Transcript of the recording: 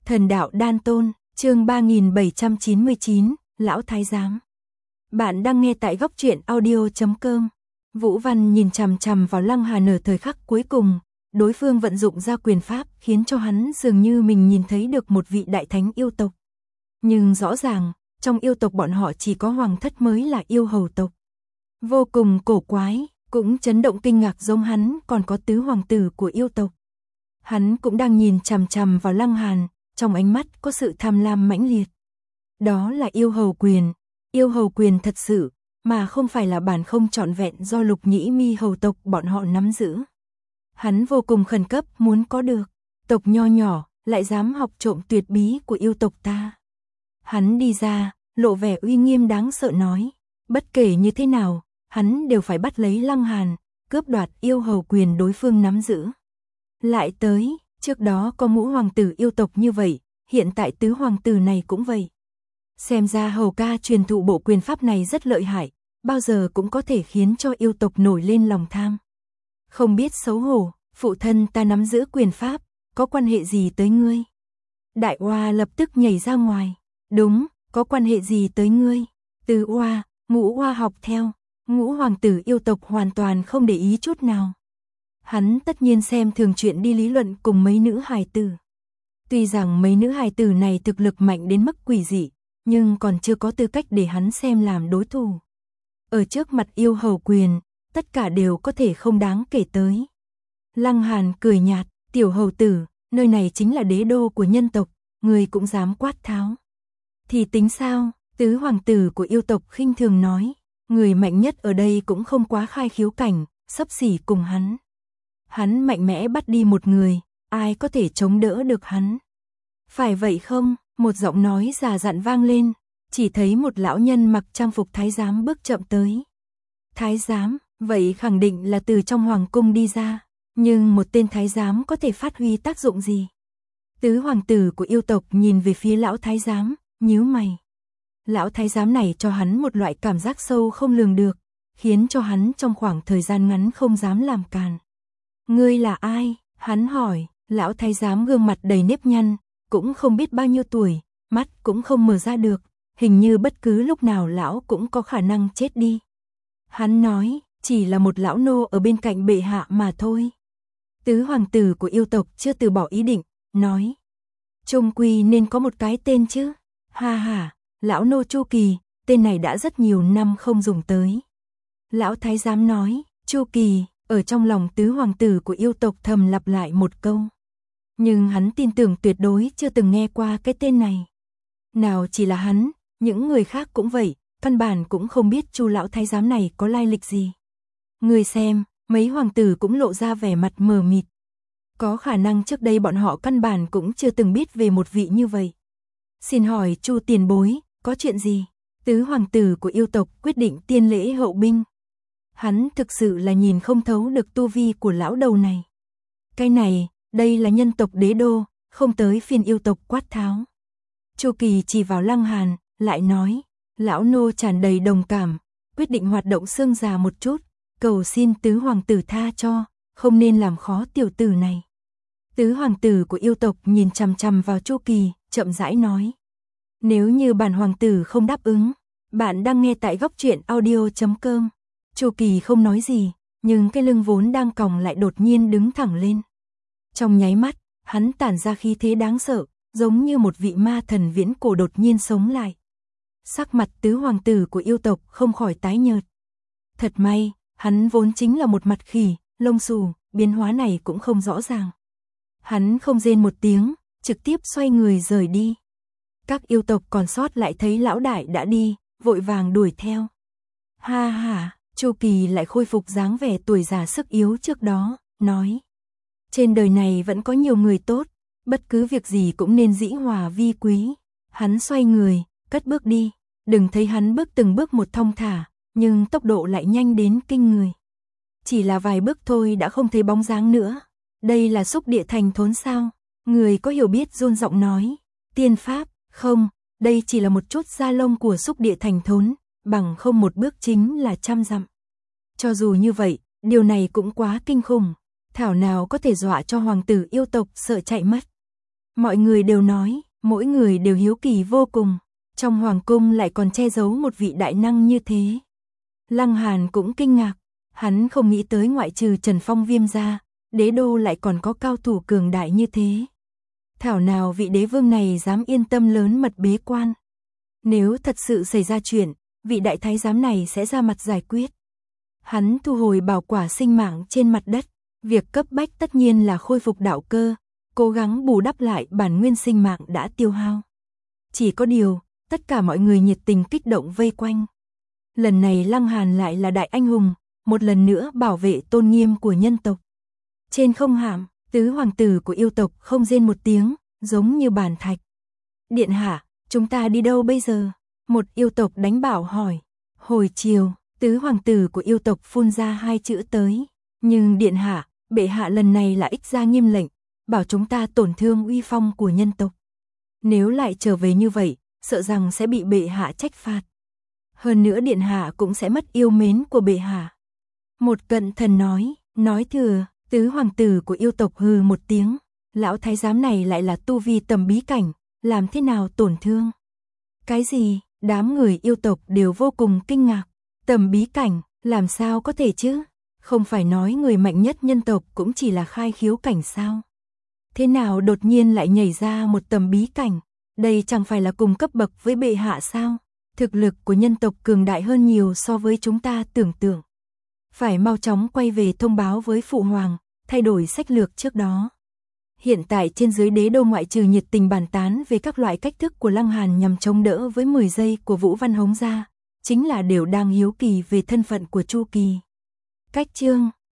Thần đạo đan tôn, chương 3799, Lão Thái Giám. Bạn đang nghe tại góc truyện audio.com. Vũ Văn nhìn chằm chằm vào Lăng Hàn ở thời khắc cuối cùng, đối phương vận dụng ra quyền pháp khiến cho hắn dường như mình nhìn thấy được một vị đại thánh yêu tộc. Nhưng rõ ràng, trong yêu tộc bọn họ chỉ có hoàng thất mới là yêu hầu tộc. Vô cùng cổ quái, cũng chấn động kinh ngạc giống hắn còn có tứ hoàng tử của yêu tộc. Hắn cũng đang nhìn chằm chằm vào Lăng Hàn, trong ánh mắt có sự tham lam mãnh liệt. Đó là yêu hầu quyền thật sự, mà không phải là bản không trọn vẹn do Lục Nhĩ Mi hầu tộc bọn họ nắm giữ. Hắn vô cùng khẩn cấp muốn có được, tộc nho nhỏ lại dám học trộm tuyệt bí của yêu tộc ta. Hắn đi ra, lộ vẻ uy nghiêm đáng sợ nói, bất kể như thế nào, hắn đều phải bắt lấy Lăng Hàn, cướp đoạt yêu hầu quyền đối phương nắm giữ. Lại tới, trước đó có ngũ hoàng tử yêu tộc như vậy, hiện tại tứ hoàng tử này cũng vậy. Xem ra hầu ca truyền thụ bộ quyền pháp này rất lợi hại, bao giờ cũng có thể khiến cho yêu tộc nổi lên lòng tham. Không biết xấu hổ, phụ thân ta nắm giữ quyền pháp, có quan hệ gì tới ngươi? Đại Oa lập tức nhảy ra ngoài, đúng, có quan hệ gì tới ngươi? Tứ Oa, Ngũ Oa học theo, ngũ hoàng tử yêu tộc hoàn toàn không để ý chút nào. Hắn tất nhiên xem thường chuyện đi lý luận cùng mấy nữ hài tử. Tuy rằng mấy nữ hài tử này thực lực mạnh đến mức quỷ dị, nhưng còn chưa có tư cách để hắn xem làm đối thủ. Ở trước mặt yêu hầu quyền, tất cả đều có thể không đáng kể tới. Lăng Hàn cười nhạt, tiểu hầu tử, nơi này chính là đế đô của nhân tộc, người cũng dám quát tháo. Thì tính sao, tứ hoàng tử của yêu tộc khinh thường nói, người mạnh nhất ở đây cũng không quá khai khiếu cảnh, xấp xỉ cùng hắn. Hắn mạnh mẽ bắt đi một người, ai có thể chống đỡ được hắn? Phải vậy không? Một giọng nói già dặn vang lên, chỉ thấy một lão nhân mặc trang phục thái giám bước chậm tới. Thái giám, vậy khẳng định là từ trong hoàng cung đi ra, nhưng một tên thái giám có thể phát huy tác dụng gì? Tứ hoàng tử của yêu tộc nhìn về phía lão thái giám, nhíu mày. Lão thái giám này cho hắn một loại cảm giác sâu không lường được, khiến cho hắn trong khoảng thời gian ngắn không dám làm càn. Ngươi là ai? Hắn hỏi. Lão thái giám gương mặt đầy nếp nhăn, cũng không biết bao nhiêu tuổi, mắt cũng không mở ra được, hình như bất cứ lúc nào lão cũng có khả năng chết đi. Hắn nói, chỉ là một lão nô ở bên cạnh bệ hạ mà thôi. Tứ hoàng tử của yêu tộc chưa từ bỏ ý định, nói, chung quy nên có một cái tên chứ. Ha ha, lão nô Chu Kỳ, tên này đã rất nhiều năm không dùng tới. Lão thái giám nói, Chu Kỳ, ở trong lòng tứ hoàng tử của yêu tộc thầm lặp lại một câu. Nhưng hắn tin tưởng tuyệt đối chưa từng nghe qua cái tên này. Nào chỉ là hắn, những người khác cũng vậy, căn bản cũng không biết Chu lão thái giám này có lai lịch gì. Người xem, mấy hoàng tử cũng lộ ra vẻ mặt mờ mịt. Có khả năng trước đây bọn họ căn bản cũng chưa từng biết về một vị như vậy. Xin hỏi Chu tiền bối, có chuyện gì? Tứ hoàng tử của yêu tộc quyết định tiên lễ hậu binh. Hắn thực sự là nhìn không thấu được tu vi của lão đầu này. Cái này, đây là nhân tộc đế đô, không tới phiên yêu tộc quát tháo. Chu Kỳ chỉ vào Lăng Hàn, lại nói, lão nô tràn đầy đồng cảm, quyết định hoạt động xương già một chút, cầu xin tứ hoàng tử tha cho, không nên làm khó tiểu tử này. Tứ hoàng tử của yêu tộc nhìn chằm chằm vào Chu Kỳ, chậm rãi nói, nếu như bản hoàng tử không đáp ứng, bạn đang nghe tại góc truyện audio.com. Chu Kỳ không nói gì, nhưng cái lưng vốn đang còng lại đột nhiên đứng thẳng lên. Trong nháy mắt, hắn tản ra khí thế đáng sợ, giống như một vị ma thần viễn cổ đột nhiên sống lại. Sắc mặt tứ hoàng tử của yêu tộc không khỏi tái nhợt. Thật may, hắn vốn chính là một mặt khỉ, lông xù, biến hóa này cũng không rõ ràng. Hắn không rên một tiếng, trực tiếp xoay người rời đi. Các yêu tộc còn sót lại thấy lão đại đã đi, vội vàng đuổi theo. Ha ha, Chu Kỳ lại khôi phục dáng vẻ tuổi già sức yếu trước đó, nói. Trên đời này vẫn có nhiều người tốt, bất cứ việc gì cũng nên dĩ hòa vi quý. Hắn xoay người, cất bước đi, đừng thấy hắn bước từng bước một thong thả, nhưng tốc độ lại nhanh đến kinh người. Chỉ là vài bước thôi đã không thấy bóng dáng nữa. Đây là xúc địa thành thốn sao? Người có hiểu biết run giọng nói. Tiên pháp, không, đây chỉ là một chút da lông của xúc địa thành thốn, bằng không một bước chính là 100 dặm. Cho dù như vậy, điều này cũng quá kinh khủng. Thảo nào có thể dọa cho hoàng tử yêu tộc sợ chạy mất. Mọi người đều nói, mỗi người đều hiếu kỳ vô cùng, trong hoàng cung lại còn che giấu một vị đại năng như thế. Lăng Hàn cũng kinh ngạc, hắn không nghĩ tới ngoại trừ Trần Phong Viêm ra, đế đô lại còn có cao thủ cường đại như thế. Thảo nào vị đế vương này dám yên tâm lớn mật bế quan. Nếu thật sự xảy ra chuyện, vị đại thái giám này sẽ ra mặt giải quyết. Hắn thu hồi bảo quả sinh mạng trên mặt đất, việc cấp bách tất nhiên là khôi phục đạo cơ, cố gắng bù đắp lại bản nguyên sinh mạng đã tiêu hao. Chỉ có điều, tất cả mọi người nhiệt tình kích động vây quanh. Lần này Lăng Hàn lại là đại anh hùng, một lần nữa bảo vệ tôn nghiêm của nhân tộc. Trên không hạm, tứ hoàng tử của yêu tộc không rên một tiếng, giống như bàn thạch. Điện hạ, chúng ta đi đâu bây giờ? Một yêu tộc đánh bảo hỏi. Hồi chiều, tứ hoàng tử của yêu tộc phun ra hai chữ tới. Nhưng điện hạ, bệ hạ lần này là ích ra nghiêm lệnh, bảo chúng ta tổn thương uy phong của nhân tộc. Nếu lại trở về như vậy, sợ rằng sẽ bị bệ hạ trách phạt. Hơn nữa điện hạ cũng sẽ mất yêu mến của bệ hạ. Một cận thần nói thừa, tứ hoàng tử của yêu tộc hừ một tiếng. Lão thái giám này lại là tu vi tầm bí cảnh, làm thế nào tổn thương? Cái gì? Đám người yêu tộc đều vô cùng kinh ngạc. Tầm bí cảnh, làm sao có thể chứ? Không phải nói người mạnh nhất nhân tộc cũng chỉ là khai khiếu cảnh sao? Thế nào đột nhiên lại nhảy ra một tầm bí cảnh? Đây chẳng phải là cùng cấp bậc với bệ hạ sao? Thực lực của nhân tộc cường đại hơn nhiều so với chúng ta tưởng tượng. Phải mau chóng quay về thông báo với phụ hoàng, thay đổi sách lược trước đó. Hiện tại trên dưới đế đô ngoại trừ nhiệt tình bàn tán về các loại cách thức của Lăng Hàn nhằm chống đỡ với 10 giây của Vũ Văn Hống ra, chính là đều đang hiếu kỳ về thân phận của Chu Kỳ. Cách chương